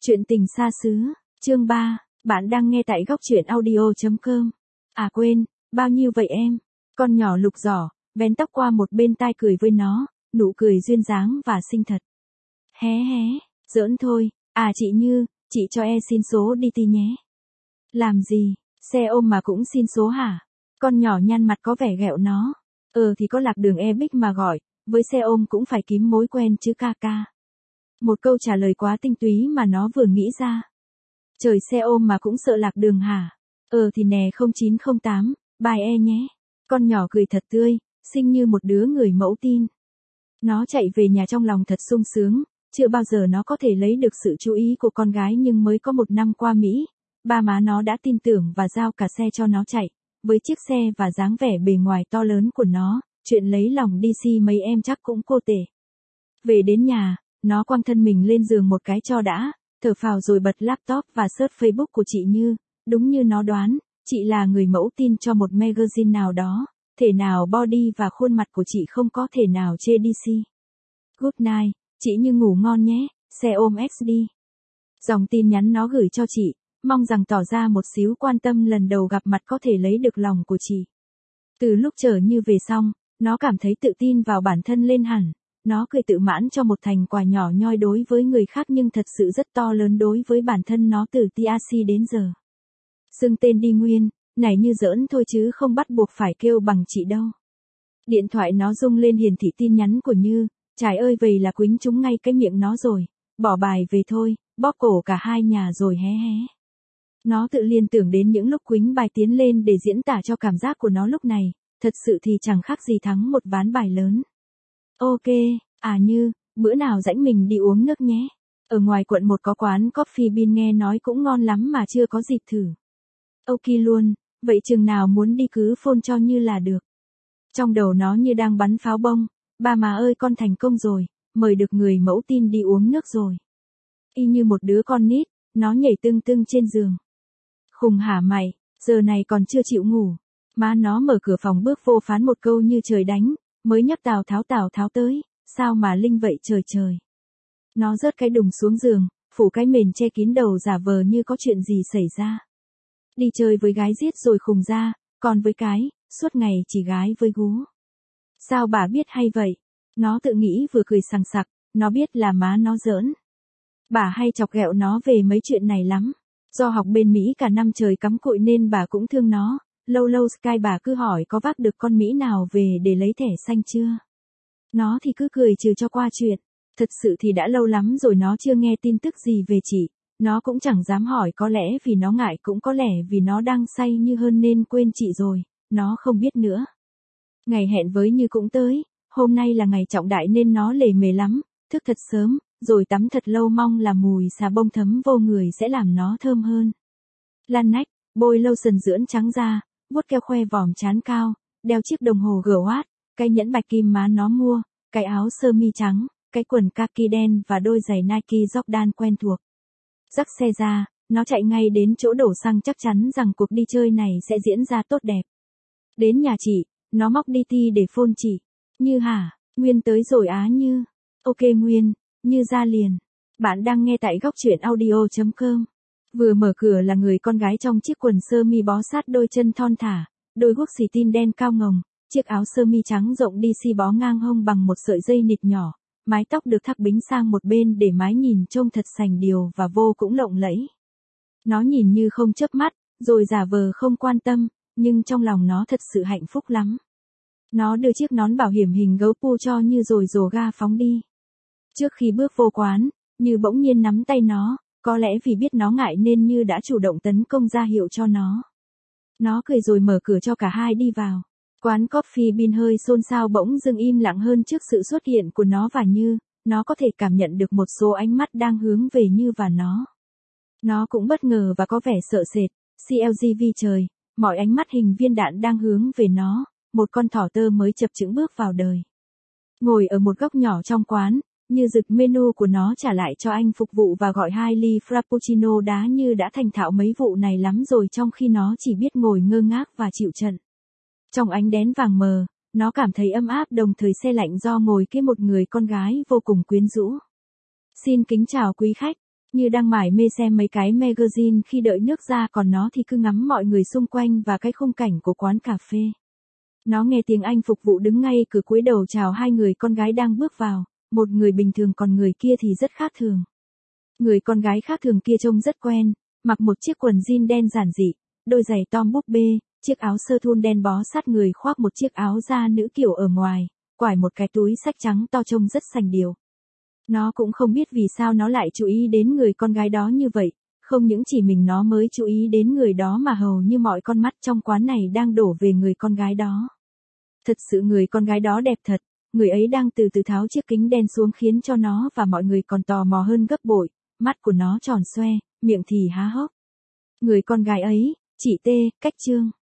Chuyện tình xa xứ, chương 3, bạn đang nghe tại góc truyện audio.com. À quên, bao nhiêu vậy em? Con nhỏ Lục giỏ, vén tóc qua một bên tai cười với nó, nụ cười duyên dáng và xinh thật. Hé hé, giỡn thôi, à chị Như, chị cho e xin số đi ti nhé. Làm gì, xe ôm mà cũng xin số hả? Con nhỏ nhăn mặt có vẻ ghẹo nó. Thì có lạc đường e-bích mà gọi, với xe ôm cũng phải kiếm mối quen chứ ca ca. Một câu trả lời quá tinh túy mà nó vừa nghĩ ra. Trời, xe ôm mà cũng sợ lạc đường hả? Thì nè 0908, bye e nhé. Con nhỏ cười thật tươi, xinh như một đứa người mẫu tin. Nó chạy về nhà trong lòng thật sung sướng, chưa bao giờ nó có thể lấy được sự chú ý của con gái, nhưng mới có 1 năm qua Mỹ, ba má nó đã tin tưởng và giao cả xe cho nó chạy. Với chiếc xe và dáng vẻ bề ngoài to lớn của nó, chuyện lấy lòng DC mấy em chắc cũng cô tể. Về đến nhà, nó quăng thân mình lên giường một cái cho đã, thở phào rồi bật laptop và search Facebook của chị Như. Đúng như nó đoán, chị là người mẫu tin cho một magazine nào đó, thể nào body và khuôn mặt của chị không có thể nào chê DC. Good night, chị Như ngủ ngon nhé, xe ôm XD. Dòng tin nhắn nó gửi cho chị, mong rằng tỏ ra một xíu quan tâm lần đầu gặp mặt có thể lấy được lòng của chị. Từ lúc trở Như về xong, nó cảm thấy tự tin vào bản thân lên hẳn. Nó cười tự mãn cho một thành quả nhỏ nhoi đối với người khác nhưng thật sự rất to lớn đối với bản thân nó từ TRC đến giờ. Xưng tên đi Nguyên, này Như giỡn thôi chứ không bắt buộc phải kêu bằng chị đâu. Điện thoại nó rung lên hiển thị tin nhắn của Như, trời ơi vậy là quýnh trúng ngay cái miệng nó rồi, bỏ bài về thôi, bóp cổ cả hai nhà rồi hé hé. Nó tự liên tưởng đến những lúc quýnh bài tiến lên để diễn tả cho cảm giác của nó lúc này, thật sự thì chẳng khác gì thắng một ván bài lớn. Ok, à Như, bữa nào rảnh mình đi uống nước nhé. Ở ngoài quận 1 có quán Coffee Bean nghe nói cũng ngon lắm mà chưa có dịp thử. Ok luôn, vậy chừng nào muốn đi cứ phone cho Như là được. Trong đầu nó như đang bắn pháo bông, ba má ơi con thành công rồi, mời được người mẫu tin đi uống nước rồi. Y như một đứa con nít, nó nhảy tưng tưng trên giường. Khùng hả mày, giờ này còn chưa chịu ngủ. Má nó mở cửa phòng bước vô phán một câu như trời đánh. Mới nhắc Tào Tháo tới, sao mà linh vậy trời trời. Nó rớt cái đùng xuống giường, phủ cái mền che kín đầu giả vờ như có chuyện gì xảy ra. Đi chơi với gái giết rồi khùng ra, còn với cái, suốt ngày chỉ gái với gú. Sao bà biết hay vậy? Nó tự nghĩ vừa cười sằng sặc, nó biết là má nó giỡn. Bà hay chọc ghẹo nó về mấy chuyện này lắm. Do học bên Mỹ cả năm trời cắm cụi nên bà cũng thương nó. Lâu lâu Sky bà cứ hỏi có vác được con Mỹ nào về để lấy thẻ xanh chưa. Nó thì cứ cười trừ cho qua chuyện. Thật sự thì đã lâu lắm rồi nó chưa nghe tin tức gì về chị. Nó cũng chẳng dám hỏi, có lẽ vì nó ngại, cũng có lẽ vì nó đang say Như hơn nên quên chị rồi. Nó không biết nữa. Ngày hẹn với Như cũng tới. Hôm nay là ngày trọng đại nên nó lề mề lắm. Thức thật sớm, rồi tắm thật lâu, mong là mùi xà bông thấm vô người sẽ làm nó thơm hơn. Lăn nách, bôi lotion dưỡng trắng da. Vuốt keo khoe vòm trán cao, đeo chiếc đồng hồ G-Watch, cái nhẫn bạch kim má nó mua, cái áo sơ mi trắng, cái quần kaki đen và đôi giày Nike Jordan quen thuộc. Dắt xe ra, nó chạy ngay đến chỗ đổ xăng, chắc chắn rằng cuộc đi chơi này sẽ diễn ra tốt đẹp. Đến nhà chị, nó móc DT để phone chị. Như hả, Nguyên tới rồi á Như. Ok Nguyên, Như ra liền. Bạn đang nghe tại góc truyện audio.com. Vừa mở cửa là người con gái trong chiếc quần sơ mi bó sát đôi chân thon thả, đôi guốc xì tin đen cao ngồng, chiếc áo sơ mi trắng rộng DC bó ngang hông bằng một sợi dây nịt nhỏ, mái tóc được thắt bính sang một bên để mái nhìn trông thật sành điệu và vô cũng lộng lẫy. Nó nhìn Như không chớp mắt, rồi giả vờ không quan tâm, nhưng trong lòng nó thật sự hạnh phúc lắm. Nó đưa chiếc nón bảo hiểm hình gấu pu cho Như rồi rồ ga phóng đi. Trước khi bước vô quán, Như bỗng nhiên nắm tay nó. Có lẽ vì biết nó ngại nên Như đã chủ động tấn công ra hiệu cho nó. Nó cười rồi mở cửa cho cả hai đi vào. Quán Coffee Bean hơi xôn xao bỗng dưng im lặng hơn trước sự xuất hiện của nó và Như. Nó có thể cảm nhận được một số ánh mắt đang hướng về Như và nó. Nó cũng bất ngờ và có vẻ sợ sệt. CLGV trời, mọi ánh mắt hình viên đạn đang hướng về nó. Một con thỏ tơ mới chập chững bước vào đời. Ngồi ở một góc nhỏ trong quán, Như giựt menu của nó trả lại cho anh phục vụ và gọi 2 ly frappuccino đá. Như đã thành thạo mấy vụ này lắm rồi, trong khi nó chỉ biết ngồi ngơ ngác và chịu trận. Trong ánh đèn vàng mờ, nó cảm thấy ấm áp đồng thời se lạnh do ngồi kế một người con gái vô cùng quyến rũ. Xin kính chào quý khách. Như đang mải mê xem mấy cái magazine khi đợi nước ra, còn nó thì cứ ngắm mọi người xung quanh và cái khung cảnh của quán cà phê. Nó nghe tiếng anh phục vụ đứng ngay cửa cúi đầu chào hai người con gái đang bước vào, một người bình thường còn người kia thì rất khác thường. Người con gái khác thường kia trông rất quen, mặc một chiếc quần jean đen giản dị, đôi giày tom búp bê, chiếc áo sơ thun đen bó sát người, khoác một chiếc áo da nữ kiểu ở ngoài, quải một cái túi xách trắng to trông rất sành điệu. Nó cũng không biết vì sao nó lại chú ý đến người con gái đó như vậy, không những chỉ mình nó mới chú ý đến người đó mà hầu như mọi con mắt trong quán này đang đổ về người con gái đó. Thật sự người con gái đó đẹp thật, người ấy đang từ từ tháo chiếc kính đen xuống khiến cho nó và mọi người còn tò mò hơn gấp bội, mắt của nó tròn xoe, miệng thì há hốc. Người con gái ấy, chị T, cách Trương.